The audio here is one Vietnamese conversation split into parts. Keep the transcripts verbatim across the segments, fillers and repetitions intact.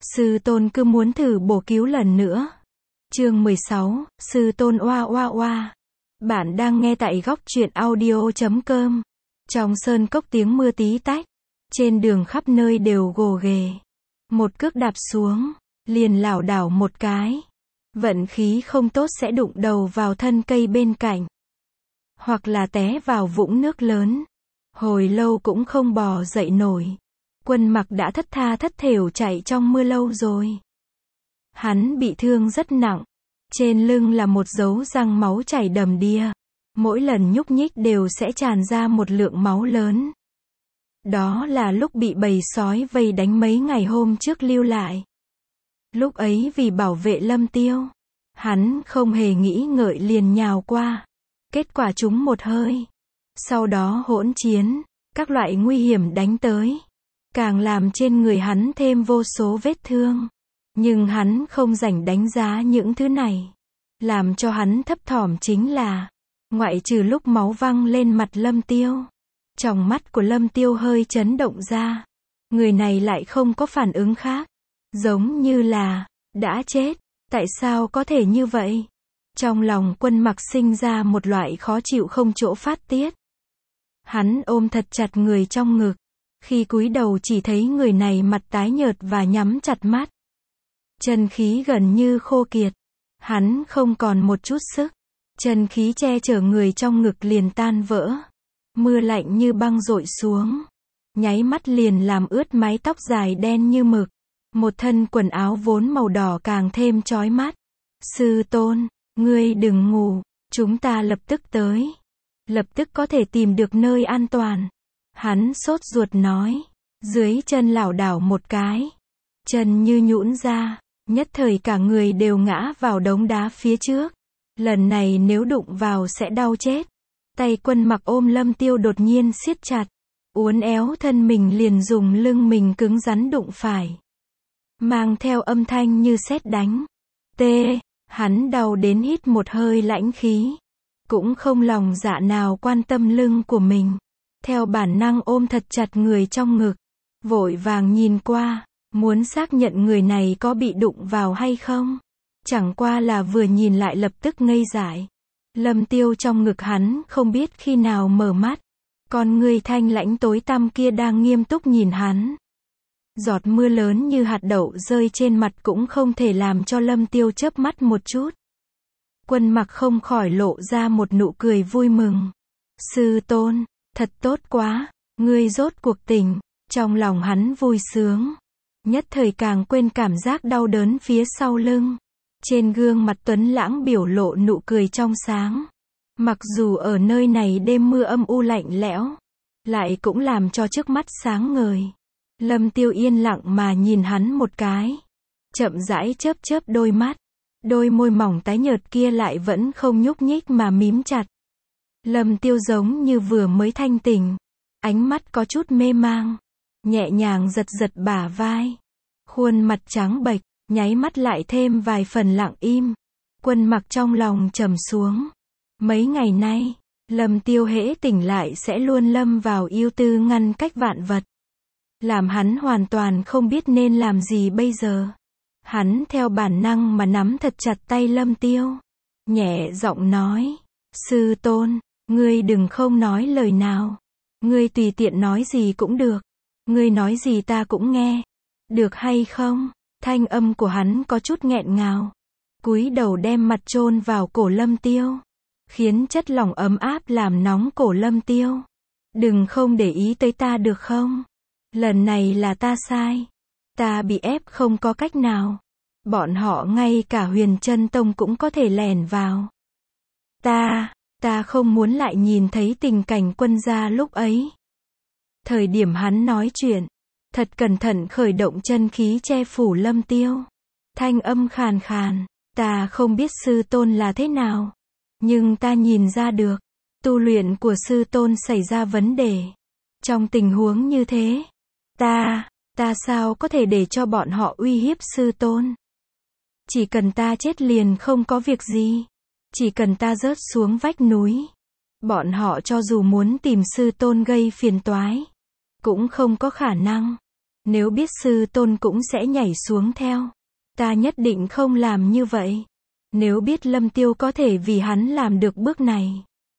Sư tôn cứ muốn thử bổ cứu lần nữa. Chương mười sáu, sư tôn oa oa oa. Bạn đang nghe tại góc truyện audio chấm com. Trong sơn cốc tiếng mưa tí tách. Trên đường khắp nơi đều gồ ghề. Một cước đạp xuống, liền lảo đảo một cái. Vận khí không tốt sẽ đụng đầu vào thân cây bên cạnh. Hoặc là té vào vũng nước lớn. Hồi lâu cũng không bò dậy nổi. Quân Mặc đã thất tha thất thểu chạy trong mưa lâu rồi. Hắn bị thương rất nặng. Trên lưng là một dấu răng máu chảy đầm đìa. Mỗi lần nhúc nhích đều sẽ tràn ra một lượng máu lớn. Đó là lúc bị bầy sói vây đánh mấy ngày hôm trước lưu lại. Lúc ấy vì bảo vệ Lâm Tiêu, hắn không hề nghĩ ngợi liền nhào qua. Kết quả trúng một hơi. Sau đó hỗn chiến, các loại nguy hiểm đánh tới. Càng làm trên người hắn thêm vô số vết thương. Nhưng hắn không rảnh đánh giá những thứ này. Làm cho hắn thấp thỏm chính là, ngoại trừ lúc máu văng lên mặt Lâm Tiêu, tròng mắt của Lâm Tiêu hơi chấn động ra. Người này lại không có phản ứng khác. Giống như là, đã chết. Tại sao có thể như vậy? Trong lòng Quân Mặc sinh ra một loại khó chịu không chỗ phát tiết. Hắn ôm thật chặt người trong ngực. Khi cúi đầu chỉ thấy người này mặt tái nhợt và nhắm chặt mắt. Chân khí gần như khô kiệt. Hắn không còn một chút sức. Chân khí che chở người trong ngực liền tan vỡ. Mưa lạnh như băng dội xuống. Nháy mắt liền làm ướt mái tóc dài đen như mực. Một thân quần áo vốn màu đỏ càng thêm chói mắt. Sư tôn, ngươi đừng ngủ, chúng ta lập tức tới. Lập tức có thể tìm được nơi an toàn. Hắn sốt ruột nói. Dưới chân lảo đảo một cái. Chân như nhũn ra. Nhất thời cả người đều ngã vào đống đá phía trước. Lần này nếu đụng vào sẽ đau chết. Tay Quân Mặc ôm Lâm Tiêu đột nhiên siết chặt. Uốn éo thân mình liền dùng lưng mình cứng rắn đụng phải. Mang theo âm thanh như sét đánh. Tê, hắn đau đến hít một hơi lãnh khí. Cũng không lòng dạ nào quan tâm lưng của mình. Theo bản năng ôm thật chặt người trong ngực. Vội vàng nhìn qua, muốn xác nhận người này có bị đụng vào hay không. Chẳng qua là vừa nhìn lại lập tức ngây dại. Lâm Tiêu trong ngực hắn không biết khi nào mở mắt. Con người thanh lãnh tối tăm kia đang nghiêm túc nhìn hắn. Giọt mưa lớn như hạt đậu rơi trên mặt cũng không thể làm cho Lâm Tiêu chớp mắt một chút. Quân Mặc không khỏi lộ ra một nụ cười vui mừng. Sư tôn, thật tốt quá, ngươi rốt cuộc tỉnh. Trong lòng hắn vui sướng. Nhất thời càng quên cảm giác đau đớn phía sau lưng. Trên gương mặt tuấn lãng biểu lộ nụ cười trong sáng. Mặc dù ở nơi này đêm mưa âm u lạnh lẽo, lại cũng làm cho trước mắt sáng ngời. Lâm Tiêu yên lặng mà nhìn hắn một cái. Chậm rãi chớp chớp đôi mắt. Đôi môi mỏng tái nhợt kia lại vẫn không nhúc nhích mà mím chặt. Lâm Tiêu giống như vừa mới thanh tỉnh. Ánh mắt có chút mê mang. Nhẹ nhàng giật giật bả vai. Khuôn mặt trắng bệch, nháy mắt lại thêm vài phần lặng im. Quân Mặc trong lòng trầm xuống. Mấy ngày nay, Lâm Tiêu hễ tỉnh lại sẽ luôn lâm vào yêu tư ngăn cách vạn vật. Làm hắn hoàn toàn không biết nên làm gì bây giờ. Hắn theo bản năng mà nắm thật chặt tay Lâm Tiêu. Nhẹ giọng nói. Sư tôn, ngươi đừng không nói lời nào. Ngươi tùy tiện nói gì cũng được. Ngươi nói gì ta cũng nghe. Được hay không? Thanh âm của hắn có chút nghẹn ngào. Cúi đầu đem mặt chôn vào cổ Lâm Tiêu. Khiến chất lỏng ấm áp làm nóng cổ Lâm Tiêu. Đừng không để ý tới ta được không? Lần này là ta sai. Ta bị ép không có cách nào. Bọn họ ngay cả Huyền Chân Tông cũng có thể lẻn vào. Ta, ta không muốn lại nhìn thấy tình cảnh Quân gia lúc ấy. Thời điểm hắn nói chuyện, thật cẩn thận khởi động chân khí che phủ Lâm Tiêu. Thanh âm khàn khàn, ta không biết sư tôn là thế nào. Nhưng ta nhìn ra được, tu luyện của sư tôn xảy ra vấn đề. Trong tình huống như thế, ta, ta sao có thể để cho bọn họ uy hiếp sư tôn. Chỉ cần ta chết liền không có việc gì. Chỉ cần ta rớt xuống vách núi. Bọn họ cho dù muốn tìm sư tôn gây phiền toái, cũng không có khả năng. Nếu biết sư tôn cũng sẽ nhảy xuống theo. Ta nhất định không làm như vậy. Nếu biết Lâm Tiêu có thể vì hắn làm được bước này,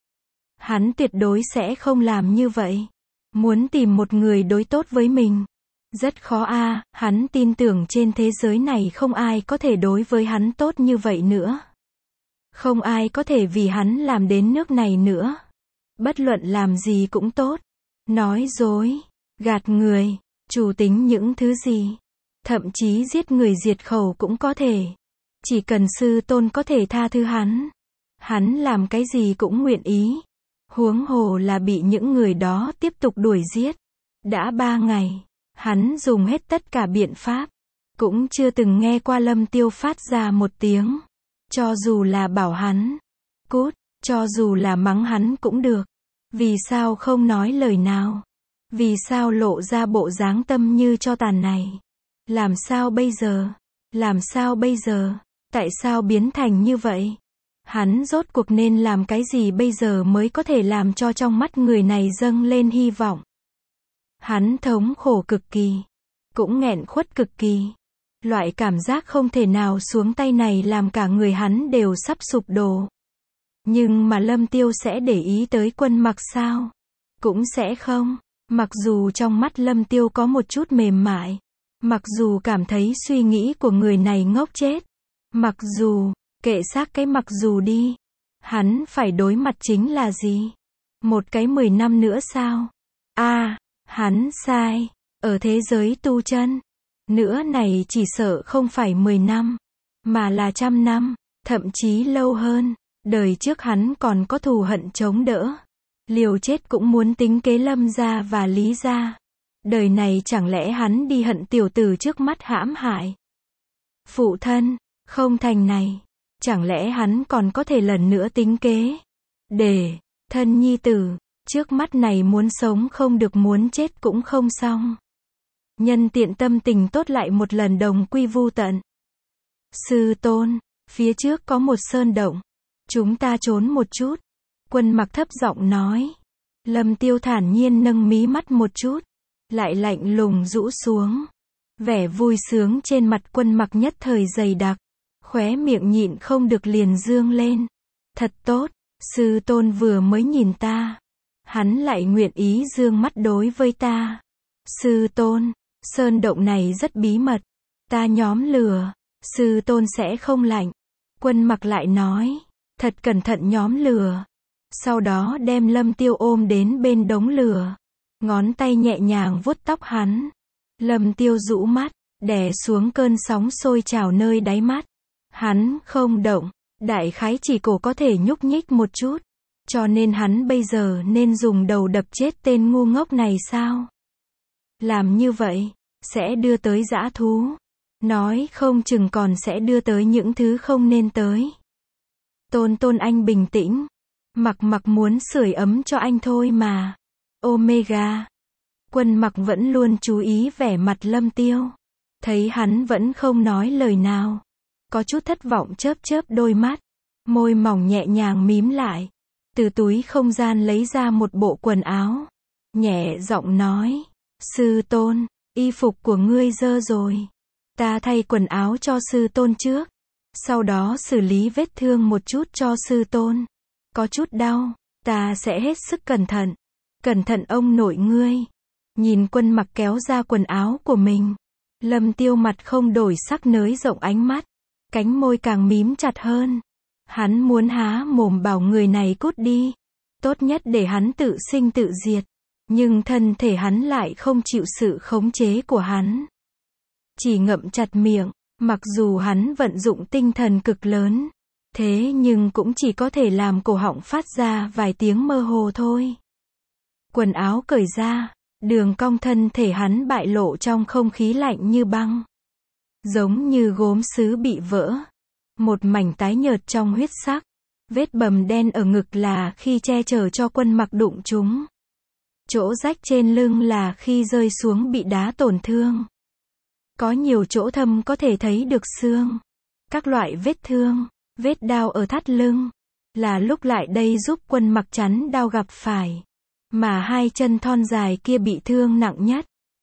hắn tuyệt đối sẽ không làm như vậy. Muốn tìm một người đối tốt với mình, rất khó a, à, hắn tin tưởng trên thế giới này không ai có thể đối với hắn tốt như vậy nữa. Không ai có thể vì hắn làm đến nước này nữa. Bất luận làm gì cũng tốt. Nói dối, gạt người, chủ tính những thứ gì. Thậm chí giết người diệt khẩu cũng có thể. Chỉ cần sư tôn có thể tha thứ hắn, hắn làm cái gì cũng nguyện ý. Huống hồ là bị những người đó tiếp tục đuổi giết. Đã ba ngày, hắn dùng hết tất cả biện pháp, cũng chưa từng nghe qua Lâm Tiêu phát ra một tiếng. Cho dù là bảo hắn cút, cho dù là mắng hắn cũng được. Vì sao không nói lời nào? Vì sao lộ ra bộ dáng tâm như cho tàn này? Làm sao bây giờ? Làm sao bây giờ? Tại sao biến thành như vậy? Hắn rốt cuộc nên làm cái gì bây giờ mới có thể làm cho trong mắt người này dâng lên hy vọng? Hắn thống khổ cực kỳ, cũng nghẹn khuất cực kỳ. Loại cảm giác không thể nào xuống tay này làm cả người hắn đều sắp sụp đổ. Nhưng mà Lâm Tiêu sẽ để ý tới Quân Mặc sao? Cũng sẽ không. Mặc dù trong mắt Lâm Tiêu có một chút mềm mại, mặc dù cảm thấy suy nghĩ của người này ngốc chết, mặc dù, kệ xác cái mặc dù đi, hắn phải đối mặt chính là gì? Một cái mười năm nữa sao? A, à, hắn sai. Ở thế giới tu chân, nữa này chỉ sợ không phải mười năm, mà là trăm năm, thậm chí lâu hơn. Đời trước hắn còn có thù hận chống đỡ, liều chết cũng muốn tính kế Lâm gia và Lý gia. Đời này chẳng lẽ hắn đi hận tiểu tử trước mắt hãm hại phụ thân, không thành này, chẳng lẽ hắn còn có thể lần nữa tính kế, để thân nhi tử, trước mắt này muốn sống không được muốn chết cũng không xong. Nhân tiện tâm tình tốt lại một lần đồng quy vu tận. Sư tôn, phía trước có một sơn động, chúng ta trốn một chút. Quân Mặc thấp giọng nói. Lâm Tiêu thản nhiên nâng mí mắt một chút, lại lạnh lùng rũ xuống. Vẻ vui sướng trên mặt Quân Mặc nhất thời dày đặc, khóe miệng nhịn không được liền dương lên. Thật tốt, sư tôn vừa mới nhìn ta, hắn lại nguyện ý dương mắt đối với ta. Sư tôn, sơn động này rất bí mật, ta nhóm lửa, sư tôn sẽ không lạnh. Quân Mặc lại nói, thật cẩn thận nhóm lửa. Sau đó đem Lâm Tiêu ôm đến bên đống lửa, ngón tay nhẹ nhàng vuốt tóc hắn. Lâm Tiêu rũ mắt, đè xuống cơn sóng sôi trào nơi đáy mắt. Hắn không động, đại khái chỉ cổ có thể nhúc nhích một chút. Cho nên hắn bây giờ nên dùng đầu đập chết tên ngu ngốc này sao? Làm như vậy, sẽ đưa tới dã thú. Nói không chừng còn sẽ đưa tới những thứ không nên tới. Tôn Tôn anh bình tĩnh. Mặc Mặc muốn sưởi ấm cho anh thôi mà. Omega. Quân Mặc vẫn luôn chú ý vẻ mặt Lâm Tiêu. Thấy hắn vẫn không nói lời nào, có chút thất vọng chớp chớp đôi mắt. Môi mỏng nhẹ nhàng mím lại. Từ túi không gian lấy ra một bộ quần áo. Nhẹ giọng nói. Sư tôn, y phục của ngươi dơ rồi. Ta thay quần áo cho sư tôn trước. Sau đó xử lý vết thương một chút cho sư tôn. Có chút đau, ta sẽ hết sức cẩn thận. Cẩn thận ông nội ngươi. Nhìn Quân Mặc kéo ra quần áo của mình. Lâm Tiêu mặt không đổi sắc nới rộng ánh mắt. Cánh môi càng mím chặt hơn. Hắn muốn há mồm bảo người này cút đi. Tốt nhất để hắn tự sinh tự diệt. Nhưng thân thể hắn lại không chịu sự khống chế của hắn. Chỉ ngậm chặt miệng. Mặc dù hắn vận dụng tinh thần cực lớn, thế nhưng cũng chỉ có thể làm cổ họng phát ra vài tiếng mơ hồ thôi. Quần áo cởi ra, đường cong thân thể hắn bại lộ trong không khí lạnh như băng. Giống như gốm sứ bị vỡ. Một mảnh tái nhợt trong huyết sắc. Vết bầm đen ở ngực là khi che chở cho Quân Mặc đụng chúng. Chỗ rách trên lưng là khi rơi xuống bị đá tổn thương. Có nhiều chỗ thâm có thể thấy được xương. Các loại vết thương, vết đao ở thắt lưng, là lúc lại đây giúp Quân Mặc chắn đao gặp phải. Mà hai chân thon dài kia bị thương nặng nhất.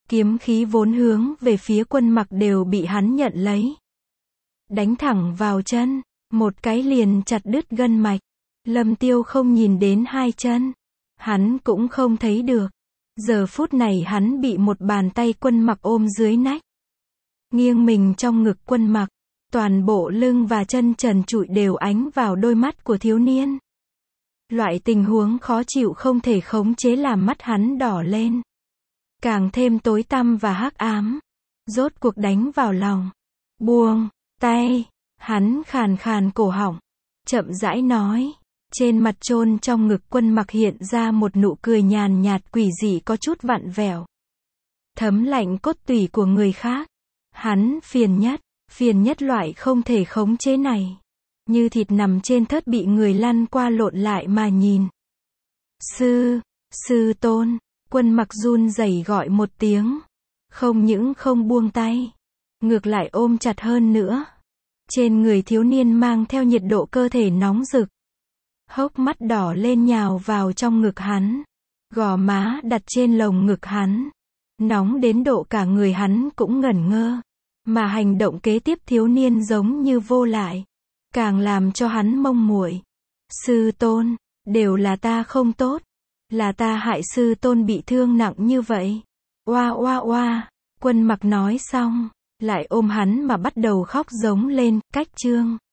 Kiếm khí vốn hướng về phía Quân Mặc đều bị hắn nhận lấy. Đánh thẳng vào chân, một cái liền chặt đứt gân mạch. Lâm Tiêu không nhìn đến hai chân, hắn cũng không thấy được. Giờ phút này hắn bị một bàn tay Quân Mặc ôm dưới nách, nghiêng mình trong ngực Quân Mặc, toàn bộ lưng và chân trần trụi đều ánh vào đôi mắt của thiếu niên. Loại tình huống khó chịu không thể khống chế làm mắt hắn đỏ lên, càng thêm tối tăm và hắc ám. Rốt cuộc đánh vào lòng. Buông tay, hắn khàn khàn cổ họng, chậm rãi nói. Trên mặt chôn trong ngực Quân Mặc hiện ra một nụ cười nhàn nhạt quỷ dị có chút vặn vẹo, thấm lạnh cốt tủy của người khác. Hắn phiền nhất, phiền nhất loại không thể khống chế này. Như thịt nằm trên thớt bị người lăn qua lộn lại mà nhìn. Sư, sư tôn, Quân Mặc run rẩy gọi một tiếng. Không những không buông tay, ngược lại ôm chặt hơn nữa. Trên người thiếu niên mang theo nhiệt độ cơ thể nóng rực. Hốc mắt đỏ lên nhào vào trong ngực hắn. Gò má đặt trên lồng ngực hắn. Nóng đến độ cả người hắn cũng ngẩn ngơ. Mà hành động kế tiếp thiếu niên giống như vô lại, càng làm cho hắn mông muội. Sư tôn, đều là ta không tốt. Là ta hại sư tôn bị thương nặng như vậy. Oa oa oa, Quân Mặc nói xong, lại ôm hắn mà bắt đầu khóc giống lên. Cách chương